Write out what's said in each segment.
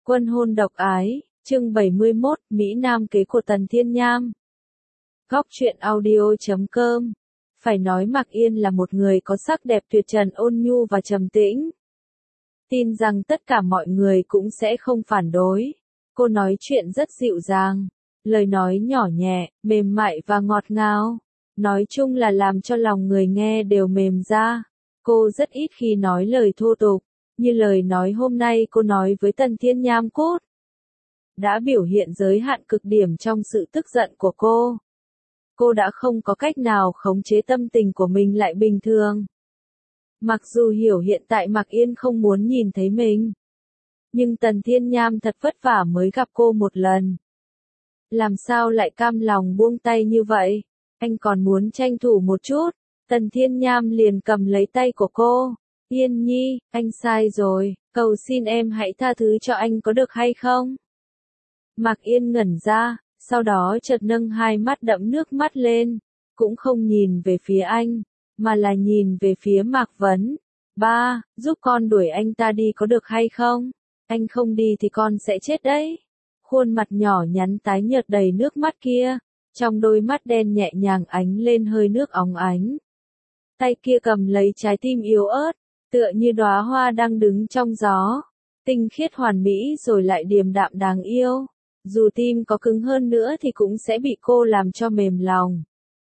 Quân hôn độc ái, chương 71, Mỹ Nam kế của Tần Thiên Nham. Góc truyện audio.com. Phải nói Mạc Yên là một người có sắc đẹp tuyệt trần, ôn nhu và trầm tĩnh. Tin rằng tất cả mọi người cũng sẽ không phản đối. Cô nói chuyện rất dịu dàng, lời nói nhỏ nhẹ, mềm mại và ngọt ngào. Nói chung là làm cho lòng người nghe đều mềm ra. Cô rất ít khi nói lời thô tục, như lời nói hôm nay cô nói với Tần Thiên Nham cốt. Đã biểu hiện giới hạn cực điểm trong sự tức giận của cô. Cô đã không có cách nào khống chế tâm tình của mình lại bình thường. Mặc dù hiểu hiện tại Mạc Yên không muốn nhìn thấy mình, nhưng Tần Thiên Nham thật vất vả mới gặp cô một lần. Làm sao lại cam lòng buông tay như vậy? Anh còn muốn tranh thủ một chút. Tần Thiên Nham liền cầm lấy tay của cô. Yên Nhi, anh sai rồi, cầu xin em hãy tha thứ cho anh có được hay không? Mạc Yên ngẩn ra, sau đó chợt nâng hai mắt đẫm nước mắt lên, cũng không nhìn về phía anh, mà là nhìn về phía Mạc Vấn. Ba, giúp con đuổi anh ta đi có được hay không? Anh không đi thì con sẽ chết đấy. Khuôn mặt nhỏ nhắn tái nhợt đầy nước mắt kia, trong đôi mắt đen nhẹ nhàng ánh lên hơi nước óng ánh. Tay kia cầm lấy trái tim yếu ớt, tựa như đóa hoa đang đứng trong gió, tinh khiết hoàn mỹ rồi lại điềm đạm đáng yêu. Dù tim có cứng hơn nữa thì cũng sẽ bị cô làm cho mềm lòng.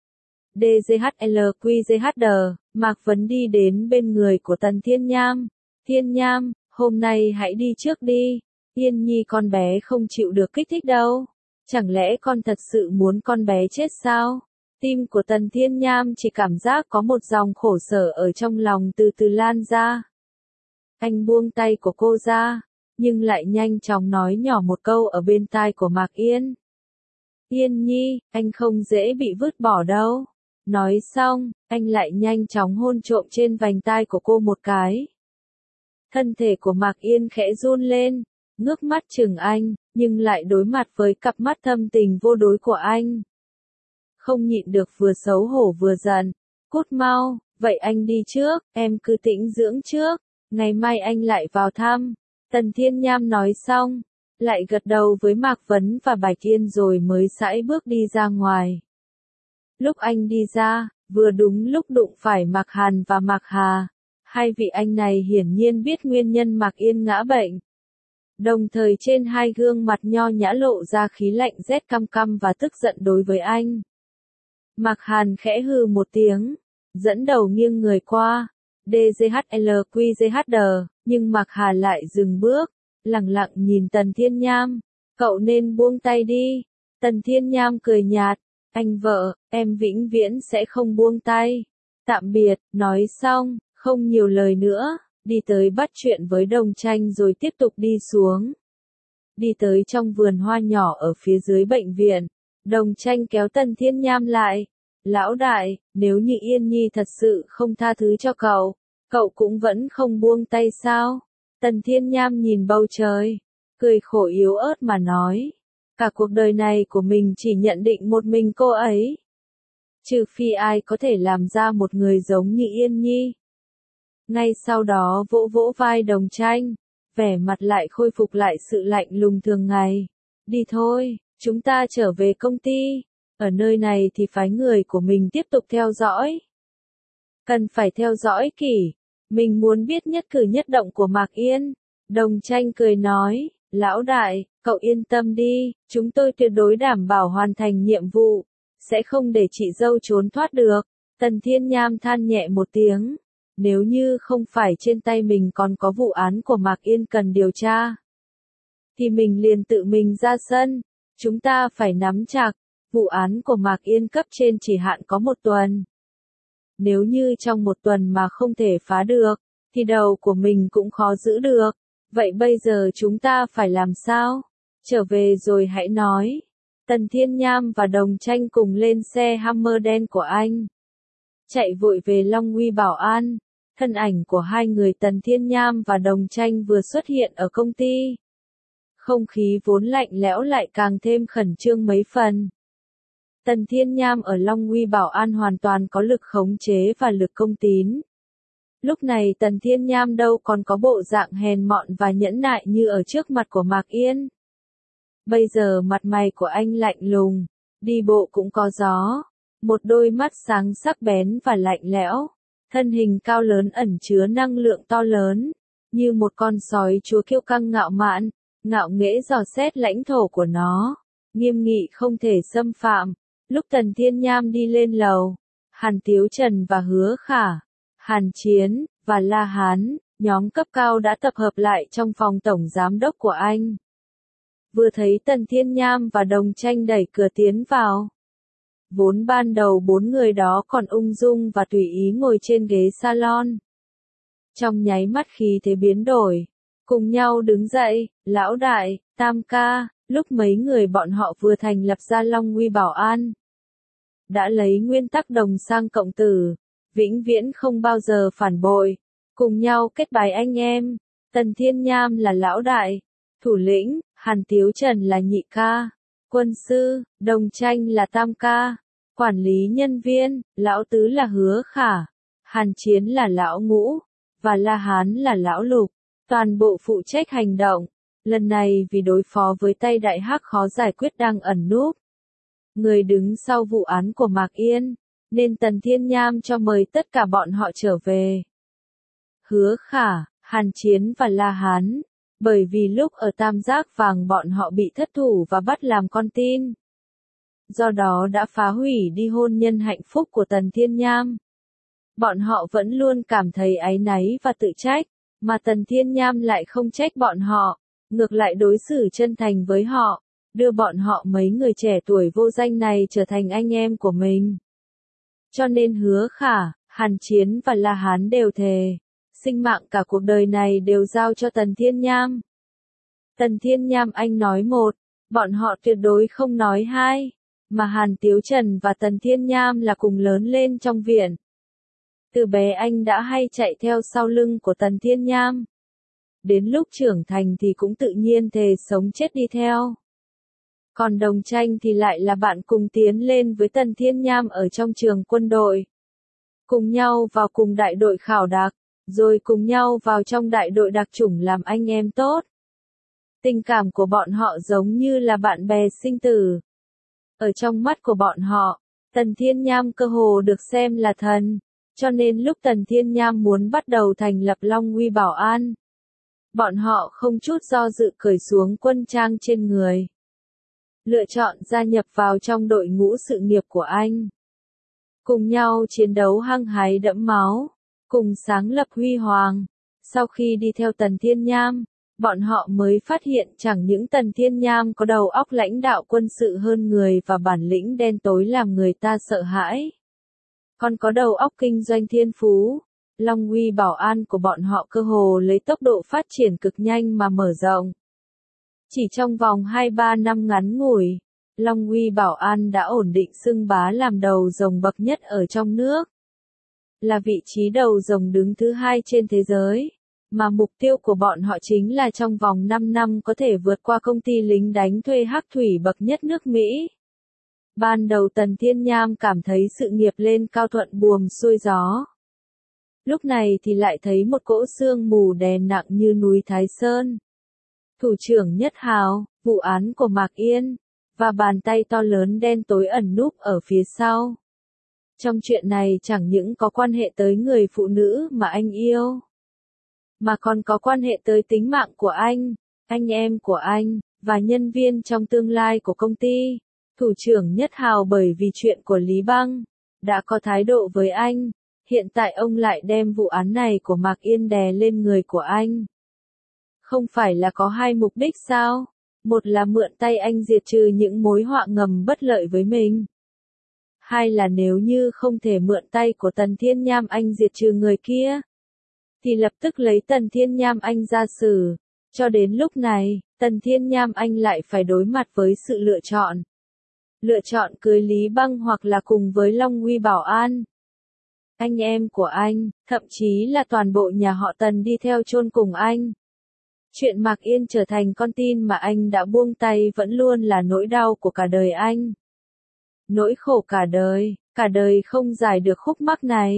DGHLQGHD, Mạc Vấn đi đến bên người của Tần Thiên Nham. Thiên Nham, hôm nay hãy đi trước đi. Yên Nhi con bé không chịu được kích thích đâu. Chẳng lẽ con thật sự muốn con bé chết sao? Tim của Tần Thiên Nham chỉ cảm giác có một dòng khổ sở ở trong lòng từ từ lan ra. Anh buông tay của cô ra, nhưng lại nhanh chóng nói nhỏ một câu ở bên tai của Mạc Yên. Yên Nhi, anh không dễ bị vứt bỏ đâu. Nói xong, anh lại nhanh chóng hôn trộm trên vành tai của cô một cái. Thân thể của Mạc Yên khẽ run lên, ngước mắt chừng anh, nhưng lại đối mặt với cặp mắt thâm tình vô đối của anh. Không nhịn được vừa xấu hổ vừa giận. Cút mau, vậy anh đi trước, em cứ tĩnh dưỡng trước, ngày mai anh lại vào thăm. Tần Thiên Nham nói xong, lại gật đầu với Mạc Vấn và Bạch Yên rồi mới sải bước đi ra ngoài. Lúc anh đi ra, vừa đúng lúc đụng phải Mạc Hàn và Mạc Hà. Hai vị anh này hiển nhiên biết nguyên nhân Mạc Yên ngã bệnh. Đồng thời trên hai gương mặt nho nhã lộ ra khí lạnh rét căm căm và tức giận đối với anh. Mạc Hàn khẽ hừ một tiếng, dẫn đầu nghiêng người qua. DGHLQGHD, nhưng Mạc Hà lại dừng bước, lẳng lặng nhìn Tần Thiên Nham. Cậu nên buông tay đi. Tần Thiên Nham cười nhạt. Anh vợ, em vĩnh viễn sẽ không buông tay. Tạm biệt, nói xong, không nhiều lời nữa, đi tới bắt chuyện với Đồng Tranh rồi tiếp tục đi xuống. Đi tới trong vườn hoa nhỏ ở phía dưới bệnh viện, Đồng Tranh kéo Tần Thiên Nham lại. Lão đại, nếu như Yên Nhi thật sự không tha thứ cho cậu cũng vẫn không buông tay sao? Tần Thiên Nham nhìn bầu trời, cười khổ yếu ớt mà nói. Cả cuộc đời này của mình chỉ nhận định một mình cô ấy. Trừ phi ai có thể làm ra một người giống như Yên Nhi. Ngay sau đó vỗ vỗ vai Đồng Tranh, vẻ mặt lại khôi phục lại sự lạnh lùng thường ngày. Đi thôi, chúng ta trở về công ty. Ở nơi này thì phái người của mình tiếp tục theo dõi. Cần phải theo dõi kỹ. Mình muốn biết nhất cử nhất động của Mạc Yên. Đồng Tranh cười nói, lão đại, cậu yên tâm đi, chúng tôi tuyệt đối đảm bảo hoàn thành nhiệm vụ, sẽ không để chị dâu trốn thoát được. Tần Thiên Nham than nhẹ một tiếng, nếu như không phải trên tay mình còn có vụ án của Mạc Yên cần điều tra, thì mình liền tự mình ra sân. Chúng ta phải nắm chặt, vụ án của Mạc Yên cấp trên chỉ hạn có 1 tuần. Nếu như trong 1 tuần mà không thể phá được, thì đầu của mình cũng khó giữ được. Vậy bây giờ chúng ta phải làm sao? Trở về rồi hãy nói. Tần Thiên Nham và Đồng Tranh cùng lên xe Hammer đen của anh, chạy vội về Long Uy Bảo An. Thân ảnh của hai người Tần Thiên Nham và Đồng Tranh vừa xuất hiện ở công ty. Không khí vốn lạnh lẽo lại càng thêm khẩn trương mấy phần. Tần Thiên Nham ở Long Uy Bảo An hoàn toàn có lực khống chế và lực công tín. Lúc này Tần Thiên Nham đâu còn có bộ dạng hèn mọn và nhẫn nại như ở trước mặt của Mạc Yên. Bây giờ mặt mày của anh lạnh lùng, đi bộ cũng có gió, một đôi mắt sáng sắc bén và lạnh lẽo, thân hình cao lớn ẩn chứa năng lượng to lớn, như một con sói chúa kiêu căng ngạo mạn, ngạo nghễ dò xét lãnh thổ của nó, nghiêm nghị không thể xâm phạm. Lúc Tần Thiên Nham đi lên lầu, Hàn Tiếu Trần và Hứa Khả, Hàn Chiến, và La Hán, nhóm cấp cao đã tập hợp lại trong phòng tổng giám đốc của anh. Vừa thấy Tần Thiên Nham và Đồng Tranh đẩy cửa tiến vào. Vốn ban đầu 4 người đó còn ung dung và tùy ý ngồi trên ghế salon. Trong nháy mắt khí thế biến đổi, cùng nhau đứng dậy, lão đại, tam ca, lúc mấy người bọn họ vừa thành lập ra Long Uy Bảo An. Đã lấy nguyên tắc đồng sang cộng tử, vĩnh viễn không bao giờ phản bội, cùng nhau kết bài anh em. Tần Thiên Nham là lão đại, thủ lĩnh, Hàn Tiếu Trần là nhị ca, quân sư, Đồng Tranh là tam ca, quản lý nhân viên, lão tứ là Hứa Khả, Hàn Chiến là lão ngũ, và La Hán là lão lục, toàn bộ phụ trách hành động. Lần này vì đối phó với tay đại hắc khó giải quyết đang ẩn núp, người đứng sau vụ án của Mạc Yên, nên Tần Thiên Nham cho mời tất cả bọn họ trở về. Hứa Khả, Hàn Chiến và La Hán, bởi vì lúc ở Tam Giác Vàng bọn họ bị thất thủ và bắt làm con tin. Do đó đã phá hủy đi hôn nhân hạnh phúc của Tần Thiên Nham. Bọn họ vẫn luôn cảm thấy áy náy và tự trách, mà Tần Thiên Nham lại không trách bọn họ, ngược lại đối xử chân thành với họ, đưa bọn họ mấy người trẻ tuổi vô danh này trở thành anh em của mình. Cho nên Hứa Khả, Hàn Chiến và La Hán đều thề, sinh mạng cả cuộc đời này đều giao cho Tần Thiên Nham. Tần Thiên Nham anh nói một, bọn họ tuyệt đối không nói hai, mà Hàn Tiếu Trần và Tần Thiên Nham là cùng lớn lên trong viện. Từ bé anh đã hay chạy theo sau lưng của Tần Thiên Nham. Đến lúc trưởng thành thì cũng tự nhiên thề sống chết đi theo. Còn Đồng Tranh thì lại là bạn cùng tiến lên với Tần Thiên Nham ở trong trường quân đội. Cùng nhau vào cùng đại đội khảo đặc, rồi cùng nhau vào trong đại đội đặc chủng làm anh em tốt. Tình cảm của bọn họ giống như là bạn bè sinh tử. Ở trong mắt của bọn họ, Tần Thiên Nham cơ hồ được xem là thần, cho nên lúc Tần Thiên Nham muốn bắt đầu thành lập Long Uy Bảo An, bọn họ không chút do dự cởi xuống quân trang trên người, lựa chọn gia nhập vào trong đội ngũ sự nghiệp của anh. Cùng nhau chiến đấu hăng hái đẫm máu, cùng sáng lập huy hoàng. Sau khi đi theo Tần Thiên Nham, bọn họ mới phát hiện chẳng những Tần Thiên Nham có đầu óc lãnh đạo quân sự hơn người và bản lĩnh đen tối làm người ta sợ hãi, còn có đầu óc kinh doanh thiên phú. Long Uy Bảo An của bọn họ cơ hồ lấy tốc độ phát triển cực nhanh mà mở rộng. Chỉ trong vòng 2-3 năm ngắn ngủi, Long Uy Bảo An đã ổn định xưng bá làm đầu rồng bậc nhất ở trong nước. Là vị trí đầu rồng đứng thứ 2 trên thế giới, mà mục tiêu của bọn họ chính là trong vòng 5 năm có thể vượt qua công ty lính đánh thuê hắc thủy bậc nhất nước Mỹ. Ban đầu Tần Thiên Nham cảm thấy sự nghiệp lên cao thuận buồm xuôi gió. Lúc này thì lại thấy một cỗ sương mù đè nặng như núi Thái Sơn. Thủ trưởng Nhất Hào, vụ án của Mạc Yên, và bàn tay to lớn đen tối ẩn núp ở phía sau. Trong chuyện này chẳng những có quan hệ tới người phụ nữ mà anh yêu, mà còn có quan hệ tới tính mạng của anh em của anh, và nhân viên trong tương lai của công ty. Thủ trưởng Nhất Hào bởi vì chuyện của Lý Băng, đã có thái độ với anh. Hiện tại ông lại đem vụ án này của Mạc Yên đè lên người của anh. Không phải là có hai mục đích sao? Một là mượn tay anh diệt trừ những mối họa ngầm bất lợi với mình. Hai là nếu như không thể mượn tay của Tần Thiên Nham anh diệt trừ người kia, thì lập tức lấy Tần Thiên Nham anh ra xử. Cho đến lúc này, Tần Thiên Nham anh lại phải đối mặt với sự lựa chọn. Lựa chọn cưới Lý Băng hoặc là cùng với Long Uy Bảo An. Anh em của anh, thậm chí là toàn bộ nhà họ Tần đi theo chôn cùng anh. Chuyện Mạc Yên trở thành con tin mà anh đã buông tay vẫn luôn là nỗi đau của cả đời anh. Nỗi khổ cả đời không giải được khúc mắc này.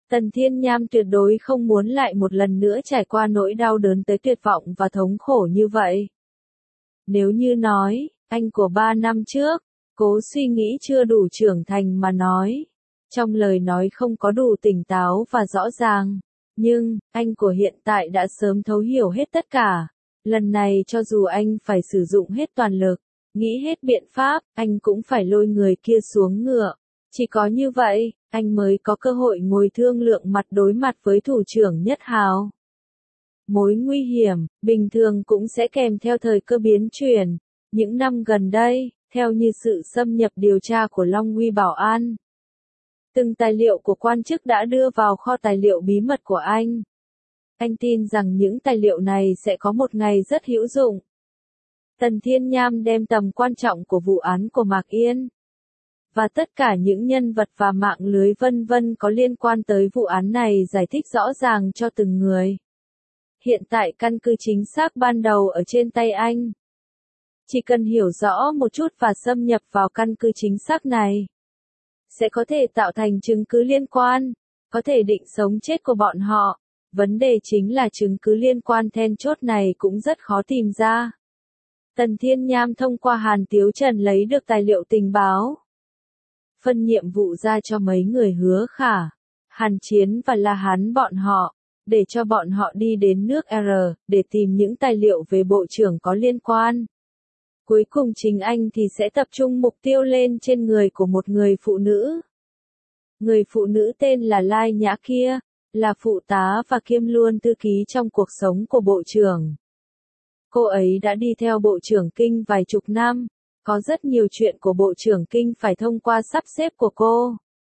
Tần Thiên Nham tuyệt đối không muốn lại một lần nữa trải qua nỗi đau đớn tới tuyệt vọng và thống khổ như vậy. Nếu như nói, anh của 3 năm trước, cố suy nghĩ chưa đủ trưởng thành mà nói. Trong lời nói không có đủ tỉnh táo và rõ ràng. Nhưng, anh của hiện tại đã sớm thấu hiểu hết tất cả. Lần này cho dù anh phải sử dụng hết toàn lực, nghĩ hết biện pháp, anh cũng phải lôi người kia xuống ngựa. Chỉ có như vậy, anh mới có cơ hội ngồi thương lượng mặt đối mặt với thủ trưởng Nhất Hào. Mối nguy hiểm, bình thường cũng sẽ kèm theo thời cơ biến chuyển. Những năm gần đây, theo như sự xâm nhập điều tra của Long Uy Bảo An, từng tài liệu của quan chức đã đưa vào kho tài liệu bí mật của anh. Anh tin rằng những tài liệu này sẽ có một ngày rất hữu dụng. Tần Thiên Nham đem tầm quan trọng của vụ án của Mạc Yên và tất cả những nhân vật và mạng lưới vân vân có liên quan tới vụ án này giải thích rõ ràng cho từng người. Hiện tại căn cứ chính xác ban đầu ở trên tay anh. Chỉ cần hiểu rõ một chút và xâm nhập vào căn cứ chính xác này, sẽ có thể tạo thành chứng cứ liên quan, có thể định sống chết của bọn họ. Vấn đề chính là chứng cứ liên quan then chốt này cũng rất khó tìm ra. Tần Thiên Nham thông qua Hàn Tiếu Trần lấy được tài liệu tình báo. Phân nhiệm vụ ra cho mấy người Hứa Khả, Hàn Chiến và La Hán bọn họ, để cho bọn họ đi đến nước R, để tìm những tài liệu về bộ trưởng có liên quan. Cuối cùng chính anh thì sẽ tập trung mục tiêu lên trên người của một người phụ nữ. Người phụ nữ tên là Lai Nhã kia, là phụ tá và kiêm luôn thư ký trong cuộc sống của bộ trưởng. Cô ấy đã đi theo bộ trưởng Kinh vài chục năm, có rất nhiều chuyện của bộ trưởng Kinh phải thông qua sắp xếp của cô.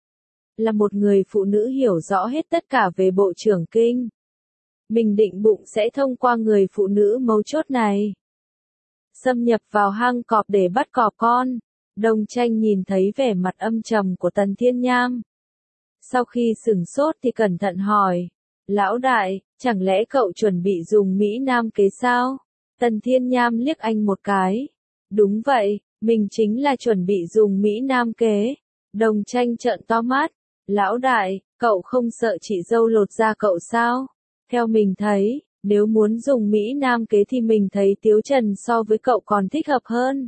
Là một người phụ nữ hiểu rõ hết tất cả về bộ trưởng Kinh. Mình định bụng sẽ thông qua người phụ nữ mấu chốt này. Xâm nhập vào hang cọp để bắt cọp con. Đồng Tranh nhìn thấy vẻ mặt âm trầm của Tần Thiên Nham. Sau khi sửng sốt thì cẩn thận hỏi. Lão đại, chẳng lẽ cậu chuẩn bị dùng Mỹ Nam kế sao? Tần Thiên Nham liếc anh một cái. Đúng vậy, mình chính là chuẩn bị dùng Mỹ Nam kế. Đồng Tranh trợn to mắt. Lão đại, cậu không sợ chị dâu lột da cậu sao? Theo mình thấy, nếu muốn dùng Mỹ Nam kế thì mình thấy Tiếu Trần so với cậu còn thích hợp hơn.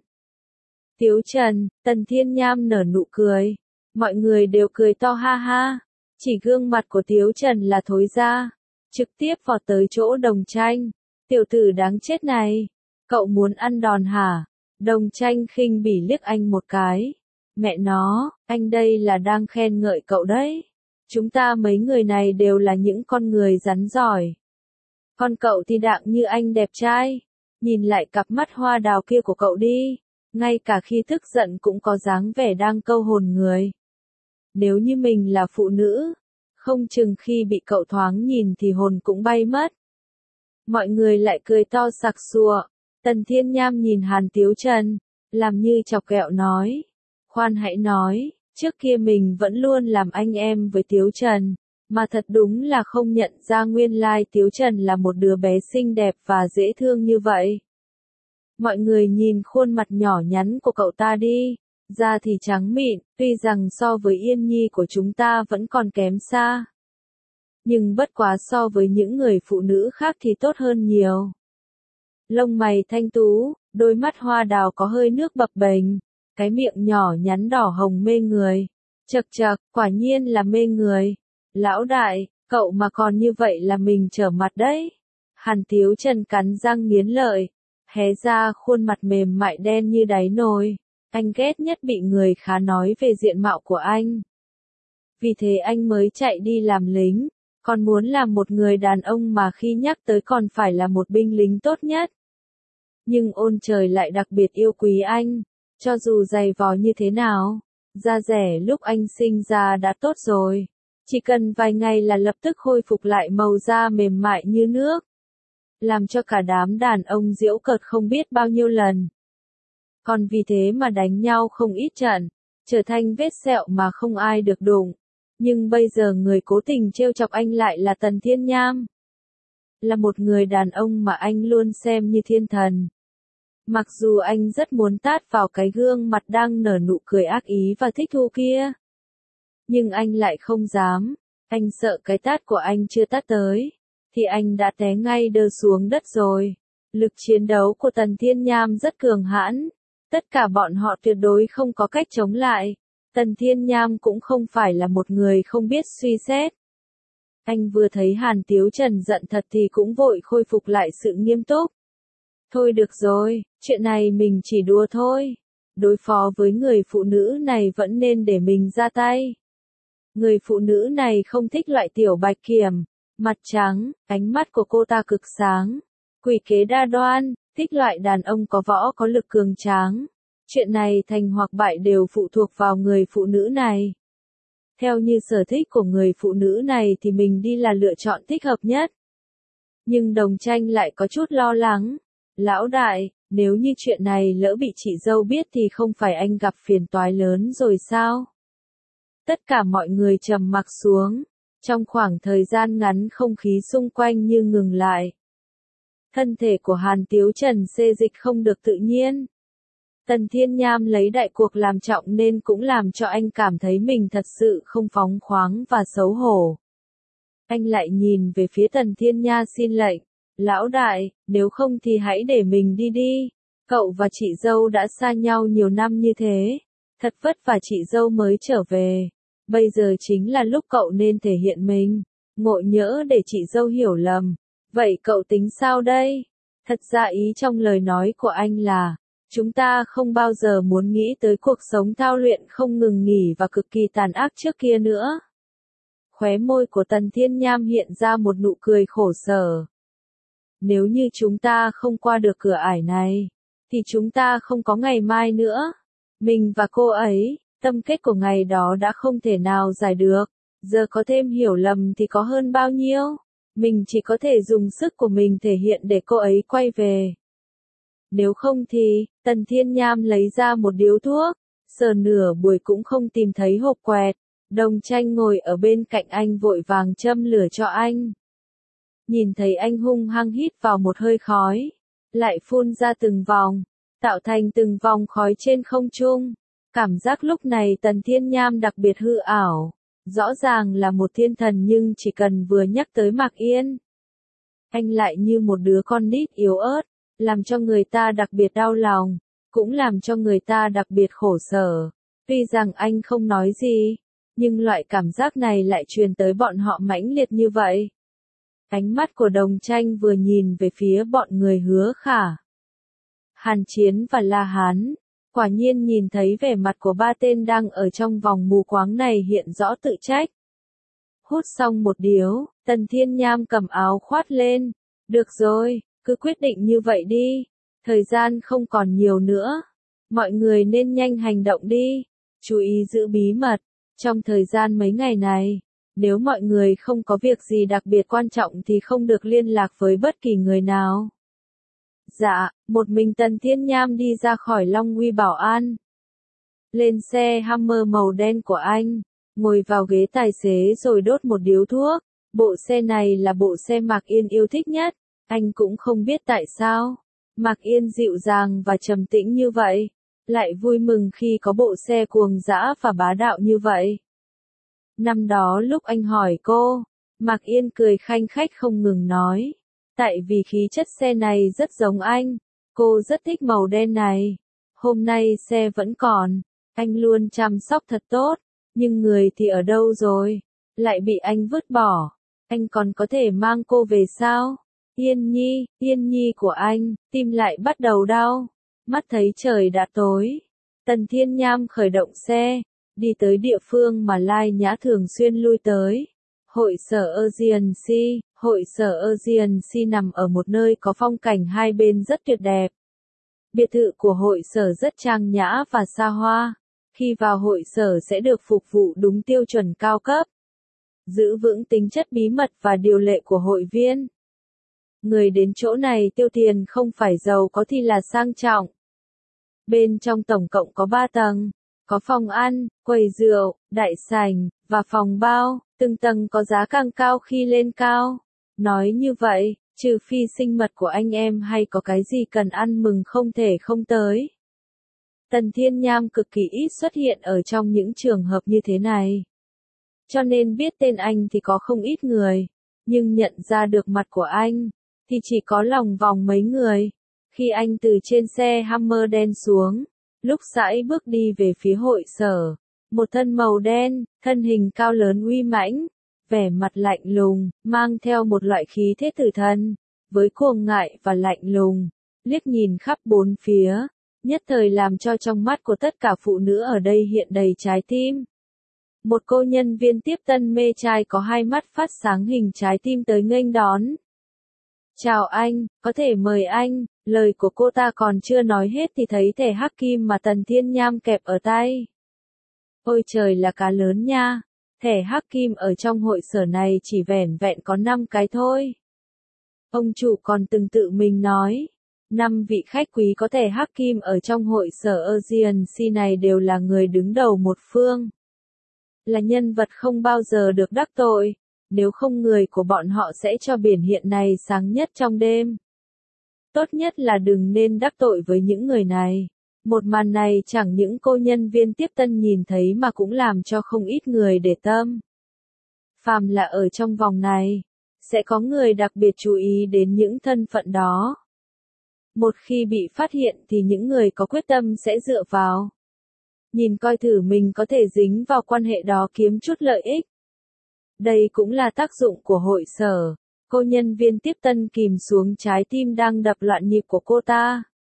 Tiếu Trần, Tần Thiên Nham nở nụ cười. Mọi người đều cười to ha ha. Chỉ gương mặt của Tiếu Trần là thối ra. Trực tiếp vọt tới chỗ Đồng Tranh. Tiểu tử đáng chết này. Cậu muốn ăn đòn hả? Đồng Tranh khinh bỉ liếc anh một cái. Mẹ nó, anh đây là đang khen ngợi cậu đấy. Chúng ta mấy người này đều là những con người rắn giỏi. Con cậu thì đạng như anh đẹp trai. Nhìn lại cặp mắt hoa đào kia của cậu đi. Ngay cả khi tức giận cũng có dáng vẻ đang câu hồn người. Nếu như mình là phụ nữ, không chừng khi bị cậu thoáng nhìn thì hồn cũng bay mất. Mọi người lại cười to sặc sụa. Tần Thiên Nham nhìn Hàn Tiếu Trần, làm như chọc ghẹo nói. Khoan hãy nói, trước kia mình vẫn luôn làm anh em với Tiếu Trần, mà thật đúng là không nhận ra nguyên lai Tiếu Trần là một đứa bé xinh đẹp và dễ thương như vậy. Mọi người nhìn khuôn mặt nhỏ nhắn của cậu ta đi, da thì trắng mịn, tuy rằng so với Yên Nhi của chúng ta vẫn còn kém xa. Nhưng bất quá so với những người phụ nữ khác thì tốt hơn nhiều. Lông mày thanh tú, đôi mắt hoa đào có hơi nước bập bềnh, cái miệng nhỏ nhắn đỏ hồng mê người. Chậc chậc, quả nhiên là mê người. Lão đại, cậu mà còn như vậy là mình trở mặt đấy. Hàn Tiếu Trần cắn răng nghiến lợi, hé ra khuôn mặt mềm mại đen như đáy nồi. Anh ghét nhất bị người khá nói về diện mạo của anh. Vì thế anh mới chạy đi làm lính, còn muốn làm một người đàn ông mà khi nhắc tới còn phải là một binh lính tốt nhất. Nhưng ôn trời lại đặc biệt yêu quý anh, cho dù dày vò như thế nào, da rẻ lúc anh sinh ra đã tốt rồi. Chỉ cần vài ngày là lập tức khôi phục lại màu da mềm mại như nước. Làm cho cả đám đàn ông giễu cợt không biết bao nhiêu lần. Còn vì thế mà đánh nhau không ít trận, trở thành vết sẹo mà không ai được đụng. Nhưng bây giờ người cố tình trêu chọc anh lại là Tần Thiên Nham. Là một người đàn ông mà anh luôn xem như thiên thần. Mặc dù anh rất muốn tát vào cái gương mặt đang nở nụ cười ác ý và thích thú kia. Nhưng anh lại không dám. Anh sợ cái tát của anh chưa tát tới, thì anh đã té ngay đơ xuống đất rồi. Lực chiến đấu của Tần Thiên Nham rất cường hãn, tất cả bọn họ tuyệt đối không có cách chống lại. Tần Thiên Nham cũng không phải là một người không biết suy xét. Anh vừa thấy Hàn Tiếu Trần giận thật thì cũng vội khôi phục lại sự nghiêm túc. Thôi được rồi, chuyện này mình chỉ đùa thôi. Đối phó với người phụ nữ này vẫn nên để mình ra tay. Người phụ nữ này không thích loại tiểu bạch kiểm, mặt trắng, ánh mắt của cô ta cực sáng, quỷ kế đa đoan, thích loại đàn ông có võ có lực cường tráng. Chuyện này thành hoặc bại đều phụ thuộc vào người phụ nữ này. Theo như sở thích của người phụ nữ này thì mình đi là lựa chọn thích hợp nhất. Nhưng Đồng Tranh lại có chút lo lắng. Lão đại, nếu như chuyện này lỡ bị chị dâu biết thì không phải anh gặp phiền toái lớn rồi sao? Tất cả mọi người trầm mặc xuống. Trong khoảng thời gian ngắn không khí xung quanh như ngừng lại. Thân thể của Hàn Tiếu Trần xê dịch không được tự nhiên. Tần Thiên Nham lấy đại cuộc làm trọng nên cũng làm cho anh cảm thấy mình thật sự không phóng khoáng và xấu hổ. Anh lại nhìn về phía Tần Thiên Nha xin lệnh. Lão đại, nếu không thì hãy để mình đi đi. Cậu và chị dâu đã xa nhau nhiều năm như thế. Thật vất vả chị dâu mới trở về. Bây giờ chính là lúc cậu nên thể hiện mình. Ngộ nhỡ để chị dâu hiểu lầm. Vậy cậu tính sao đây? Thật ra ý trong lời nói của anh là, chúng ta không bao giờ muốn nghĩ tới cuộc sống thao luyện không ngừng nghỉ và cực kỳ tàn ác trước kia nữa. Khóe môi của Tần Thiên Nham hiện ra một nụ cười khổ sở. Nếu như chúng ta không qua được cửa ải này, thì chúng ta không có ngày mai nữa. Mình và cô ấy, tâm kết của ngày đó đã không thể nào giải được. Giờ có thêm hiểu lầm thì có hơn bao nhiêu. Mình chỉ có thể dùng sức của mình thể hiện để cô ấy quay về. Nếu không thì, Tần Thiên Nham lấy ra một điếu thuốc, sờ nửa buổi cũng không tìm thấy hộp quẹt. Đồng Tranh ngồi ở bên cạnh anh vội vàng châm lửa cho anh. Nhìn thấy anh hung hăng hít vào một hơi khói, lại phun ra từng vòng, tạo thành từng vòng khói trên không trung. Cảm giác lúc này Tần Thiên Nham đặc biệt hư ảo. Rõ ràng là một thiên thần nhưng chỉ cần vừa nhắc tới Mạc Yên, anh lại như một đứa con nít yếu ớt, làm cho người ta đặc biệt đau lòng, cũng làm cho người ta đặc biệt khổ sở. Tuy rằng anh không nói gì, nhưng loại cảm giác này lại truyền tới bọn họ mãnh liệt như vậy. Ánh mắt của Đồng Tranh vừa nhìn về phía bọn người Hứa Khả, Hàn Chiến và La Hán, quả nhiên nhìn thấy vẻ mặt của ba tên đang ở trong vòng mù quáng này hiện rõ tự trách. Hút xong một điếu, Tần Thiên Nham cầm áo khoác lên. Được rồi, cứ quyết định như vậy đi. Thời gian không còn nhiều nữa. Mọi người nên nhanh hành động đi. Chú ý giữ bí mật. Trong thời gian mấy ngày này, nếu mọi người không có việc gì đặc biệt quan trọng thì không được liên lạc với bất kỳ người nào. Dạ, một mình Tần Thiên Nham đi ra khỏi Long Uy Bảo An. Lên xe Hummer màu đen của anh, ngồi vào ghế tài xế rồi đốt một điếu thuốc. Bộ xe này là bộ xe Mạc Yên yêu thích nhất. Anh cũng không biết tại sao. Mạc Yên dịu dàng và trầm tĩnh như vậy, lại vui mừng khi có bộ xe cuồng dã và bá đạo như vậy. Năm đó lúc anh hỏi cô, Mạc Yên cười khanh khách không ngừng nói. Tại vì khí chất xe này rất giống anh, cô rất thích màu đen này. Hôm nay xe vẫn còn, anh luôn chăm sóc thật tốt, nhưng người thì ở đâu rồi? Lại bị anh vứt bỏ. Anh còn có thể mang cô về sao? Yên Nhi của anh, tim lại bắt đầu đau. Mắt thấy trời đã tối. Tần Thiên Nham khởi động xe, đi tới địa phương mà Lai Nhã thường xuyên lui tới. Hội sở Asian Sea. Hội sở Asian Sea nằm ở một nơi có phong cảnh hai bên rất tuyệt đẹp. Biệt thự của hội sở rất trang nhã và xa hoa. Khi vào hội sở sẽ được phục vụ đúng tiêu chuẩn cao cấp. Giữ vững tính chất bí mật và điều lệ của hội viên. Người đến chỗ này tiêu tiền không phải giàu có thì là sang trọng. Bên trong tổng cộng có 3 tầng. Có phòng ăn, quầy rượu, đại sảnh, và phòng bao. Từng tầng có giá càng cao khi lên cao. Nói như vậy, trừ phi sinh mật của anh em hay có cái gì cần ăn mừng không thể không tới. Tần Thiên Nham cực kỳ ít xuất hiện ở trong những trường hợp như thế này. cho nên biết tên anh thì có không ít người, nhưng nhận ra được mặt của anh, thì chỉ có lòng vòng mấy người. Khi anh từ trên xe Hummer đen xuống, lúc sải bước đi về phía hội sở, một thân màu đen, thân hình cao lớn uy mãnh, vẻ mặt lạnh lùng, mang theo một loại khí thế tử thần, với cuồng ngại và lạnh lùng, liếc nhìn khắp bốn phía, nhất thời làm cho trong mắt của tất cả phụ nữ ở đây hiện đầy trái tim. Một cô nhân viên tiếp tân mê trai có hai mắt phát sáng hình trái tim tới nghênh đón. Chào anh, có thể mời anh, lời của cô ta còn chưa nói hết thì thấy thẻ hắc kim mà Tần Thiên Nham kẹp ở tay. Ôi trời là cá lớn nha, thẻ hắc kim ở trong hội sở này chỉ vẻn vẹn có 5 cái thôi. Ông chủ còn từng tự mình nói, 5 vị khách quý có thẻ hắc kim ở trong hội sở Urgency này đều là người đứng đầu một phương. Là nhân vật không bao giờ được đắc tội, nếu không người của bọn họ sẽ cho biển hiện này sáng nhất trong đêm. Tốt nhất là đừng nên đắc tội với những người này. Một màn này chẳng những cô nhân viên tiếp tân nhìn thấy mà cũng làm cho không ít người để tâm. Phàm là ở trong vòng này, sẽ có người đặc biệt chú ý đến những thân phận đó. Một khi bị phát hiện thì những người có quyết tâm sẽ dựa vào. Nhìn coi thử mình có thể dính vào quan hệ đó kiếm chút lợi ích. Đây cũng là tác dụng của hội sở. Cô nhân viên tiếp tân kìm xuống trái tim đang đập loạn nhịp của cô ta.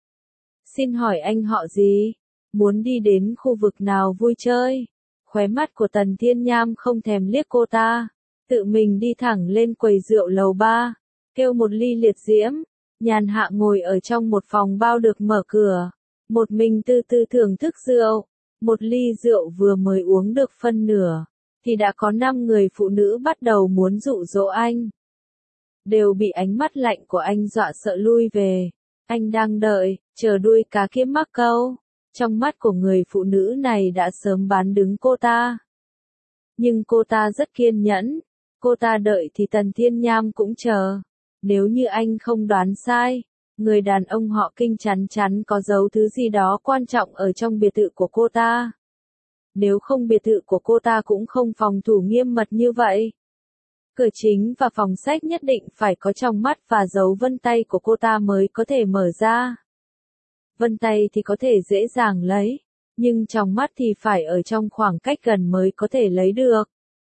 Xin hỏi anh họ gì? Muốn đi đến khu vực nào vui chơi? Khóe mắt của Tần Thiên Nham không thèm liếc cô ta. Tự mình đi thẳng lên quầy rượu lầu 3. Kêu một ly liệt diễm. Nhàn hạ ngồi ở trong một phòng bao được mở cửa. Một mình từ từ thưởng thức rượu. Một ly rượu vừa mới uống được phân nửa. Thì đã có 5 người phụ nữ bắt đầu muốn dụ dỗ anh. Đều bị ánh mắt lạnh của anh dọa sợ lui về. Anh đang đợi, chờ đuôi cá kiếm mắc câu. Trong mắt của người phụ nữ này đã sớm bán đứng cô ta. Nhưng cô ta rất kiên nhẫn. Cô ta đợi thì Tần Thiên Nham cũng chờ. Nếu như anh không đoán sai, người đàn ông họ Kinh chắn chắn có giấu thứ gì đó quan trọng ở trong biệt thự của cô ta. Nếu không biệt thự của cô ta cũng không phòng thủ nghiêm mật như vậy. Cửa chính và phòng sách nhất định phải có trong mắt và dấu vân tay của cô ta mới có thể mở ra. Vân tay thì có thể dễ dàng lấy, nhưng trong mắt thì phải ở trong khoảng cách gần mới có thể lấy được.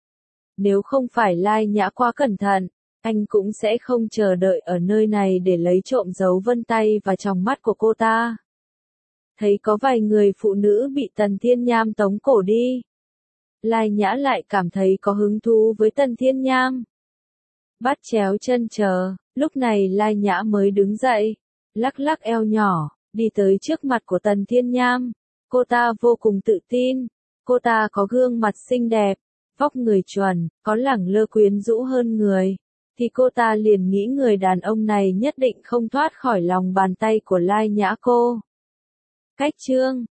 Nếu không phải Lai Nhã quá cẩn thận, anh cũng sẽ không chờ đợi ở nơi này để lấy trộm dấu vân tay và trong mắt của cô ta. Thấy có vài người phụ nữ bị Tần Thiên Nham tống cổ đi. Lai Nhã lại cảm thấy có hứng thú với Tần Thiên Nham. Bắt chéo chân chờ, lúc này Lai Nhã mới đứng dậy, lắc lắc eo nhỏ, đi tới trước mặt của Tần Thiên Nham. Cô ta vô cùng tự tin, cô ta có gương mặt xinh đẹp, vóc người chuẩn, có lẳng lơ quyến rũ hơn người. Thì cô ta liền nghĩ người đàn ông này nhất định không thoát khỏi lòng bàn tay của Lai Nhã cô. Cách chương